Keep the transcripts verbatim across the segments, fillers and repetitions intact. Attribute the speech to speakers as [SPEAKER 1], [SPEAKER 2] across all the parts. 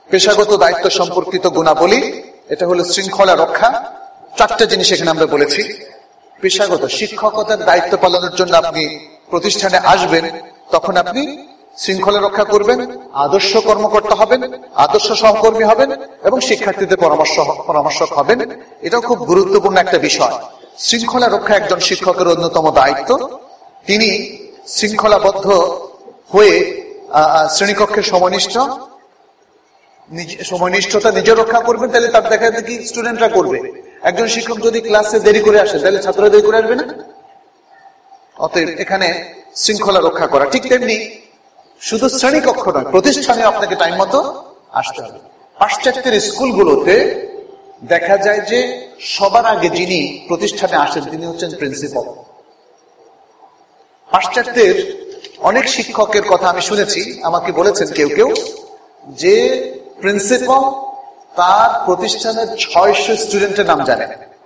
[SPEAKER 1] পেশাগত দায়িত্ব সম্পর্কিত গুণাবলী, এটা হলো শৃঙ্খলা রক্ষা। চারটা জিনিস এখানে আমরা বলেছি। পেশাগত শিক্ষকতার দায়িত্ব পালনের জন্য আপনি প্রতিষ্ঠানে আসবেন, তখন আপনি শৃঙ্খলা রক্ষা করবেন, আদর্শ কর্মকর্তা হবেন, আদর্শ সহকর্মী হবেন এবং শিক্ষার্থীদের পরামর্শ পরামর্শক হবেন। এটাও খুব গুরুত্বপূর্ণ একটা বিষয়। শৃঙ্খলা রক্ষা একজন শিক্ষকের অন্যতম দায়িত্ব। তিনি শৃঙ্খলাবদ্ধ হয়ে শ্রেণীকক্ষের সমনিষ্ঠ সময়নিষ্ঠতা নিজে রক্ষা করবেন, তাহলে তার দেখা দেখি স্টুডেন্টরা করবে। একজন শিক্ষক যদি ক্লাসে দেরি করে আসে, তাহলে ছাত্ররা দেরি করে আসবে না? অতএব এখানে শৃঙ্খলা রক্ষা করা। ঠিক তেমনি শুধু শ্রেণীকক্ষ নয়, প্রতিষ্ঠানে আপনাকে টাইম মতো আসতে হবে। পাশ্চাত্যের স্কুলগুলোতে দেখা যায় যে সবার আগে যিনি প্রতিষ্ঠানে আসেন তিনি হচ্ছেন প্রিন্সিপাল। পাশ্চাত্যের অনেক শিক্ষকের কথা আমি শুনেছি, আমাকে বলেছেন কেউ কেউ যে প্রিন্সিপাল তার প্রতিষ্ঠানের ছয়শো স্টুডেন্টের নাম জানে।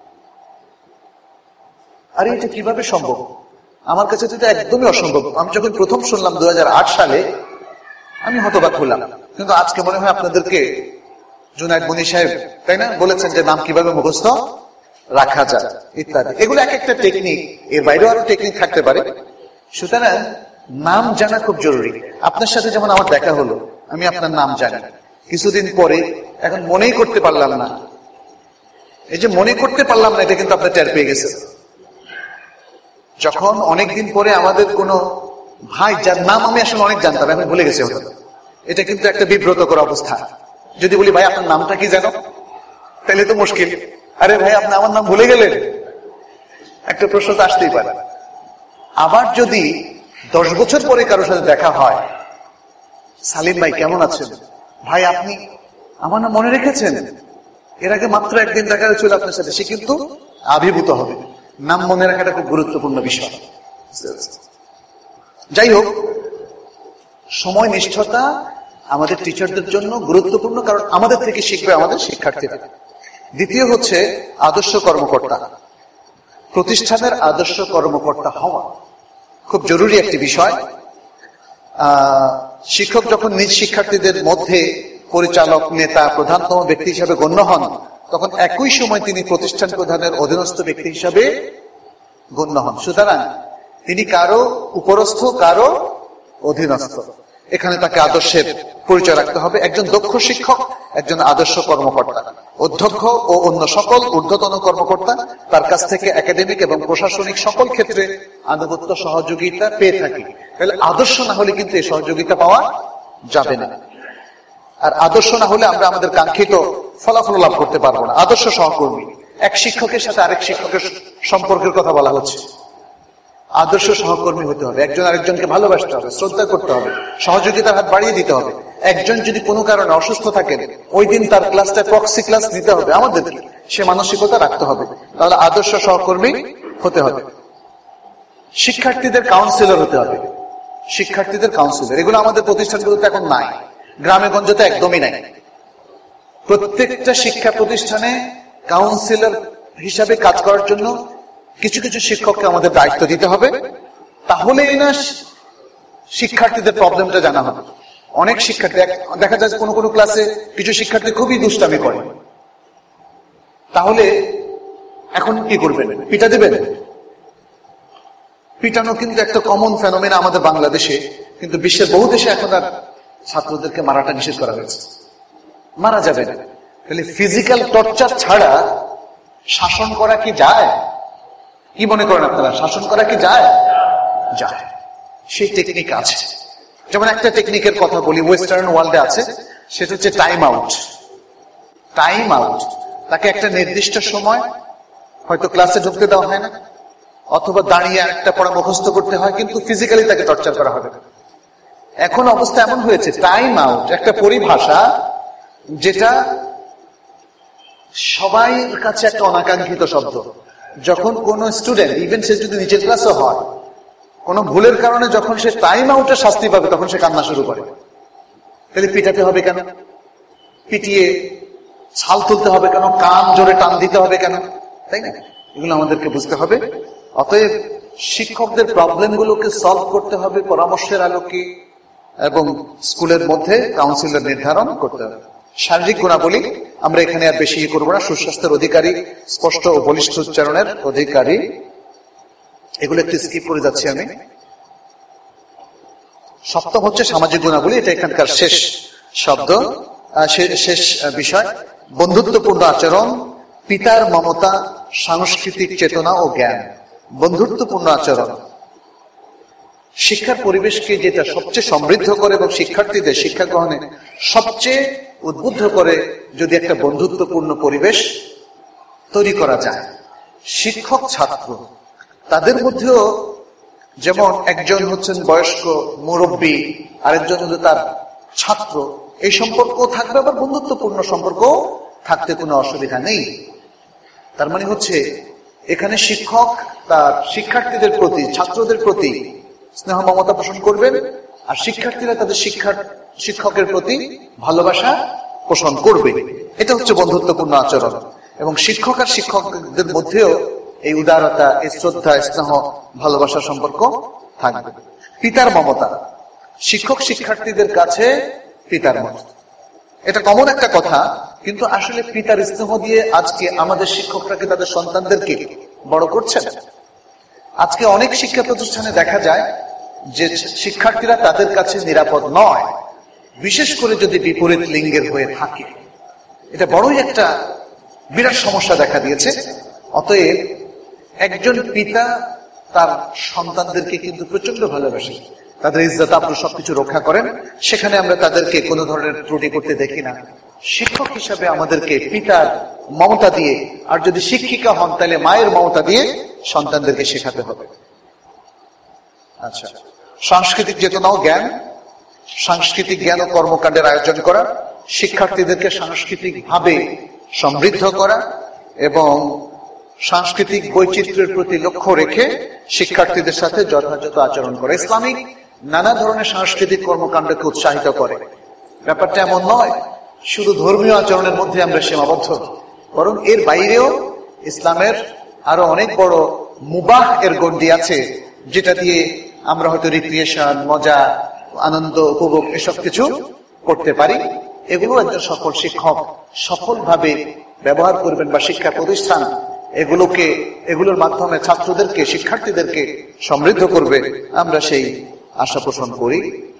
[SPEAKER 1] আরে এটা কিভাবে সম্ভব? আমার কাছে এটা একদমই অসম্ভব। আমি যখন প্রথম শুনলাম দু হাজার আট সালে, আমি হতবাক হলাম। কিন্তু আজকে মনে হয় আপনাদেরকে জুনায়েদ মুনি সাহেব, তাই না, বলেছেন যে নাম কিভাবে মুখস্থ রাখা যায় ইত্যাদি। এগুলো এক একটা টেকনিক, এর বাইরেও আরো টেকনিক থাকতে পারে। সুতরাং নাম জানা খুব জরুরি। আপনার সাথে যেমন আমার দেখা হলো, আমি আপনার নাম জানি, কিছুদিন পরে এখন মনেই করতে পারলাম না। এই যে মনে করতে পারলাম না, এটা কিন্তু আপনার টের পেয়ে গেছে। যখন অনেকদিন পরে আমাদের কোনো ভাই যার নাম আমি আসলে অনেক জানতাম, এখন ভুলে গেছি, এটা কিন্তু একটা বিব্রতকর অবস্থা। যদি বলি ভাই আপনার নামটা কি জানো, তাহলে তো মুশকিল। আরে ভাই আপনি আমার নাম ভুলে গেলেন, একটা প্রশ্ন তো আসতেই পারে। আবার যদি দশ বছর পরে কারোর সাথে দেখা হয়, সালিম ভাই কেমন আছেন, ভাই আপনি আমার নাম মনে রেখেছেন, এর আগে মাত্র একদিন দেখা হয়েছিল আপনার সাথে, সে কিন্তু আবির্ভূত হবে। নাম মনে রাখাটা খুব গুরুত্বপূর্ণ বিষয়। যাই হোক, সময় নিষ্ঠতা আমাদের টিচারদের জন্য গুরুত্বপূর্ণ, কারণ আমাদের থেকে শিখবে আমাদের শিক্ষার্থীরা। দ্বিতীয় হচ্ছে আদর্শ কর্মকর্তা। প্রতিষ্ঠানের আদর্শ কর্মকর্তা হওয়া খুব জরুরি একটি বিষয়। আহ শিক্ষক যখন নিজ শিক্ষার্থীদের মধ্যে পরিচালক, নেতা, প্রধানতম ব্যক্তি হিসাবে গণ্য হন, তখন একই সময় তিনি প্রতিষ্ঠান প্রধানের অধীনস্থ ব্যক্তি হিসাবে গণ্য হন। সুতরাং তিনি কারো উপরস্থ, কারো অধীনস্থ। এখানে তাকে আদর্শের পরিচয় রাখতে হবে। একজন দক্ষ শিক্ষক একজন আদর্শ কর্মকর্তা। অধ্যক্ষ ও অন্য সকল ঊর্ধ্বতন কর্মকর্তা তার কাছ থেকে একাডেমিক এবং প্রশাসনিক সকল ক্ষেত্রে আনুগত্য সহযোগিতা পেয়ে থাকে। তাহলে আদর্শ না হলে কিন্তু এই সহযোগিতা পাওয়া যাবে না। আর আদর্শ না হলে আমরা আমাদের কাঙ্ক্ষিত ফলাফল লাভ করতে পারবো না। আদর্শ সহকর্মী, এক শিক্ষকের সাথে আরেক শিক্ষকের সম্পর্কের কথা বলা হচ্ছে। আদর্শ সহকর্মী হতে হবে, একজন আরেকজনকে ভালোবাসতে হবে, শ্রদ্ধা করতে হবে, সহযোগিতার হাত বাড়িয়ে দিতে হবে। একজন যদি কোনো কারণে অসুস্থ থাকেন, ওই দিন তার ক্লাসটা প্রক্সি ক্লাস নিতে হবে আমাদেরকে, সে মানসিকতা রাখতে হবে। তাহলে আদর্শ সহকর্মী হতে হবে। শিক্ষার্থীদের কাউন্সিলর হতে হবে, শিক্ষার্থীদের কাউন্সিলর। এগুলো আমাদের প্রতিষ্ঠানগুলোতে এখন নাই, গ্রামে গঞ্জে তো একদমই নাই। প্রত্যেকটা শিক্ষা প্রতিষ্ঠানে কাউন্সিলর হিসাবে কাজ করার জন্য কিছু কিছু শিক্ষককে আমাদের দায়িত্ব দিতে হবে। তাহলেই না শিক্ষার্থীদের প্রবলেমটা জানা হবে। অনেক শিক্ষার্থী দেখা যায় কোনো কোনো ক্লাসে কিছু শিক্ষার্থী খুবই দুষ্টামি করে, তাহলে এখন কি করবেন? পিটা দেবেন? পিটানো কিন্তু একটা কমন ফেনোমেনা আমাদের বাংলাদেশে, কিন্তু বিশ্বের বহু দেশে এখন আর ছাত্রদেরকে মারাটা নিষেধ করা হয়েছে। মারা যাবে না। তাহলে ফিজিক্যাল টর্চার ছাড়া শাসন করা কি যায়? কি মনে করেন আপনারা, শাসন করা কি যায়? যায়। সেই টেকনিক আছে। যেমন একটা টেকনিকের কথা বলি, ওয়েস্টার্ন ওয়ার্ল্ডে আছে, সেটা হচ্ছে টাইম আউট। টাইম আউট, তাকে একটা নির্দিষ্ট সময় হয়তো ক্লাসে ঢুকতে দেওয়া হয় না, অথবা দাঁড়িয়ে একটা পড়া মুখস্থ করতে হয়, কিন্তু ফিজিক্যালি তাকে টর্চার করা হবে। এখন অবস্থা এমন হয়েছে, টাইম আউট একটা পরিভাষা যেটা সবাই কাছে একটা অনাকাঙ্ক্ষিত শব্দ। যখন কোন স্টুডেন্ট, ইভেন সে যদি নিচের ক্লাসও হয়, কোন ভুলের কারণে যখন সে টাইম আউটের শাস্তি পাবে, তখন সে কান্না শুরু করে। তাহলে পিটাতে হবে কেন? পিটিয়ে ছাল তুলতে হবে কেন? কান জোরে টান দিতে হবে কেন? তাই না? এগুলো আমাদেরকে বুঝতে হবে। অতএব শিক্ষকদের প্রবলেম গুলোকে সলভ করতে হবে পরামর্শের আলোকে, এবং স্কুলের মধ্যে কাউন্সিলর নির্ধারণ করতে হবে। শারীরিক গুণাবলী আমরা এখানে আর বেশি করবো না। সুস্বাস্থ্যের অধিকারী, স্পষ্ট ও বলিষ্ঠ উচ্চারণের অধিকারী, এগুলো একটু স্কিপ করে যাচ্ছি আমি। সপ্তম হচ্ছে সামাজিক গুণাবলী, এটা এখানকার শেষ শব্দ, শেষ বিষয়। বন্ধুত্বপূর্ণ আচরণ, পিতার মমতা, সাংস্কৃতিক চেতনা ও জ্ঞান। বন্ধুত্বপূর্ণ আচরণ শিক্ষার পরিবেশকে যেটা সবচেয়ে সমৃদ্ধ করে এবং শিক্ষার্থীদের শিক্ষা গ্রহণে সবচেয়ে উদ্বুদ্ধ করে যদি একটা বন্ধুত্বপূর্ণ পরিবেশ তৈরি করা যায়। শিক্ষক ছাত্র তাদের মধ্যেও যেমন একজন হচ্ছেন বয়স্ক মুরব্বী, আরেকজন হচ্ছে তার ছাত্র, এই সম্পর্ক থাকবে, আবার বন্ধুত্বপূর্ণ সম্পর্ক থাকতে কোনো অসুবিধা নেই। তার মানে হচ্ছে এখানে শিক্ষক তার শিক্ষার্থীদের প্রতি, ছাত্রদের প্রতি স্নেহ মমতা পোষণ করবেন, আর শিক্ষার্থীরা তাদের শিক্ষার শিক্ষকের প্রতি ভালোবাসা পোষণ করবে। এটা হচ্ছে বন্ধুত্বপূর্ণ আচরণ। এবং শিক্ষক আর শিক্ষকদের মধ্যেও এই উদারতা, এই শ্রদ্ধা, স্নেহ, ভালোবাসার সম্পর্ক থাকবে। পিতার মমতা, শিক্ষক শিক্ষার্থীদের কাছে পিতার মতো, এটা কমন একটা কথা, কিন্তু আসলে পিতার স্নেহ দিয়ে আজকে আমাদের শিক্ষকরা কি তাদের সন্তানদেরকে বড় করছেন? আজকে অনেক শিক্ষা প্রতিষ্ঠানে দেখা যায় যে শিক্ষার্থীরা তাদের কাছে নিরাপদ নয়, বিশেষ করে যদি বিপরীত লিঙ্গের হয়ে থাকে। এটা বড়ই একটা বিরাট সমস্যা দেখা দিয়েছে। অতএব একজন পিতা তার সন্তানদেরকে কিন্তু প্রচন্ড ভালোবাসে, তাদের ইজ্জত আবরু সবকিছু রক্ষা করেন, সেখানে আমরা তাদেরকে কোনো ধরনের ত্রুটি করতে দেখি না। শিক্ষক হিসাবে আমাদেরকে পিতার মমতা দিয়ে, আর যদি শিক্ষিকা হন তাহলে মায়ের মমতা দিয়ে সন্তানদেরকে শেখাতে হবে। আচ্ছা, সাংস্কৃতিক চেতনা ও জ্ঞান, সাংস্কৃতিক জ্ঞান ও কর্মকাণ্ডের আয়োজন করা, শিক্ষার্থীদেরকে সাংস্কৃতিক ভাবে সমৃদ্ধ করা এবং সাংস্কৃতিক বৈচিত্র্যের প্রতি লক্ষ্য রেখে শিক্ষার্থীদের সাথে যথাযথ আচরণ করে। ইসলামিক নানা ধরনের সাংস্কৃতিক কর্মকাণ্ডকে উৎসাহিত করে। ব্যাপারটা এমন নয় শুধু ধর্মীয় আচরণের মধ্যে আমরা সীমাবদ্ধ, বরং এর বাইরেও ইসলামের আরো অনেক বড় মুবাহ এর গণ্ডি আছে, যেটা দিয়ে আমরা হয়তো রিক্রিয়েশন, মজা, আনন্দ, উপভোগ এসব কিছু করতে পারি। এগুলো একজন সফল শিক্ষক সফলভাবে ব্যবহার করবেন, বা শিক্ষা প্রতিষ্ঠান এগুলোকে এগুলোর মাধ্যমে ছাত্রদেরকে, শিক্ষার্থীদেরকে সমৃদ্ধ করবে, আমরা সেই আশা পোষণ করি।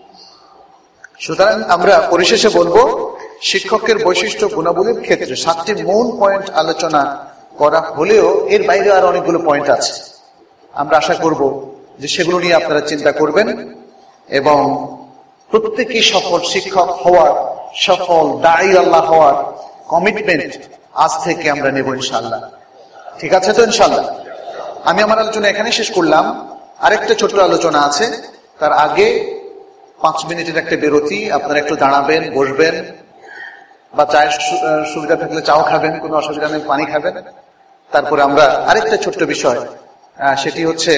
[SPEAKER 1] সুতরাং আমরা পরিশেষে বলবো, শিক্ষকের বৈশিষ্ট্য গুণাবলীর ক্ষেত্রে সাতটি মূল পয়েন্ট আলোচনা করা হলেও এর বাইরে আরো অনেকগুলো পয়েন্ট আছে। আমরা আশা করব যে সেগুলো নিয়ে আপনারা চিন্তা করবেন এবং প্রত্যেকেই সফল শিক্ষক হওয়ার, সফল দাঈ আল্লাহ হওয়ার কমিটমেন্ট আজ থেকে আমরা নেব ইনশাআল্লাহ। ঠিক আছে তো ইনশাআল্লাহ? আমি আমার আলোচনা এখানে শেষ করলাম। আরেকটা ছোট্ট আলোচনা আছে, তার আগে পাঁচ মিনিটের একটা বিরতি। আপনারা একটু দাঁড়াবেন, বসবেন, বা চায়ের সুবিধা থাকলে চাও খাবেন, কোনো অসুবিধা নেই, পানি খাবেন। তারপরে আমরা আরেকটা ছোট্ট বিষয়, সেটি হচ্ছে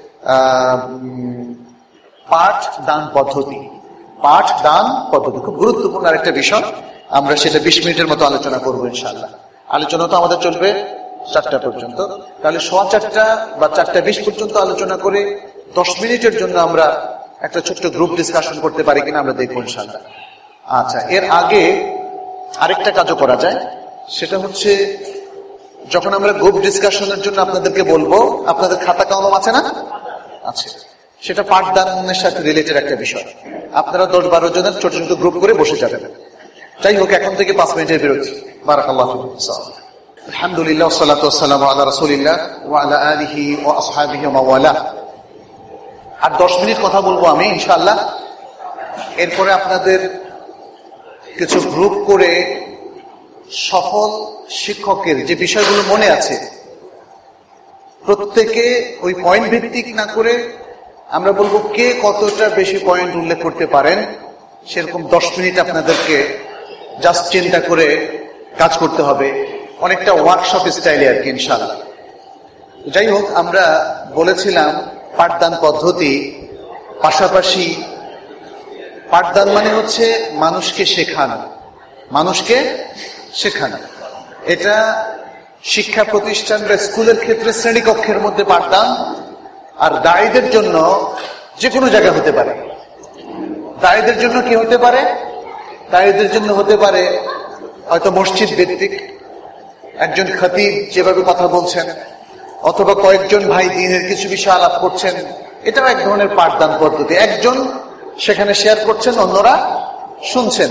[SPEAKER 1] পাঠ দান পদ্ধতি। পাঠ দান পদ্ধতি খুব গুরুত্বপূর্ণ আরেকটা বিষয়, আমরা সেটা বিশ মিনিটের মতো আলোচনা করবো ইনশাআল্লাহ। আলোচনা তো আমাদের চলবে চারটা পর্যন্ত, তাহলে সোয়া চারটা বা চারটা বিশ পর্যন্ত আলোচনা করে দশ মিনিটের জন্য আমরা একটা ছোট্ট গ্রুপ ডিসকাশন করতে পারি কিনা আমরা দেখবো ইনশাআল্লাহ। আচ্ছা, এর আগে আরেকটা কাজও করা যায়, সেটা হচ্ছে যখন আমরা গ্রুপ ডিসকাশনের জন্য আপনাদেরকে বলবো, আপনাদের খাতা কলম আছে না? আছে। সেটা পাঠদানের সাথে রিলেটেড একটা বিষয়। আপনারা দশ বারো জনের ছোট ছোট গ্রুপ করে বসে যাবেন। যাই হোক, এখন থেকে পাঁচ মিনিটের বিরতি। বারাকাল্লাহু ফিকুম। আলহামদুলিল্লাহ, ওয়াসসালাতু ওয়াসসালামু আলা রাসূলিল্লাহ ওয়া আলা আলিহি ওয়া আসহাবিহি ওয়া মাওয়ালা। আর দশ মিনিট কথা বলবো আমি ইনশাআল্লাহ। এরপরে আপনাদের কিছু গ্রুপ করে সফল শিক্ষকের যে বিষয়গুলো মনে আছে, প্রত্যেকে ওই পয়েন্ট ভিত্তিক না করে আমরা বলবো কে কতটা বেশি পয়েন্ট উল্লেখ করতে পারেন, সেরকম দশ মিনিট আপনাদেরকে জাস্ট চিন্তা করে কাজ করতে হবে, অনেকটা ওয়ার্কশপ স্টাইলে আর কি ইনশাআল্লাহ। যাই হোক, আমরা বলেছিলাম পাঠদান পদ্ধতি, পাশাপাশি পাঠদান মানে হচ্ছে মানুষকে শেখানো, মানুষকে শেখানো। এটা শিক্ষা প্রতিষ্ঠান বা স্কুলের ক্ষেত্রে শ্রেণীকক্ষের মধ্যে পাঠদান, আর দায়ীদের জন্য যে কোনো জায়গায় হতে পারে। দায়ীদের জন্য কি হতে পারে? দায়ীদের জন্য হতে পারে হয়তো মসজিদ ভিত্তিক একজন খতিব যেভাবে কথা বলছেন, অথবা কয়েকজন ভাই দ্বীনের কিছু বিষয় আলাপ করছেন, এটাও এক ধরনের পাঠদান পদ্ধতি। একজন সেখানে শেয়ার করছেন, অন্যরা শুনছেন।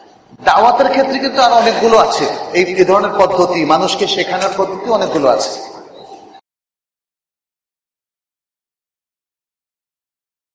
[SPEAKER 1] দাওয়াতের ক্ষেত্রে কিন্তু আরো অনেকগুলো আছে, এই ধরনের পদ্ধতি, মানুষকে শেখানোর পদ্ধতি অনেকগুলো আছে।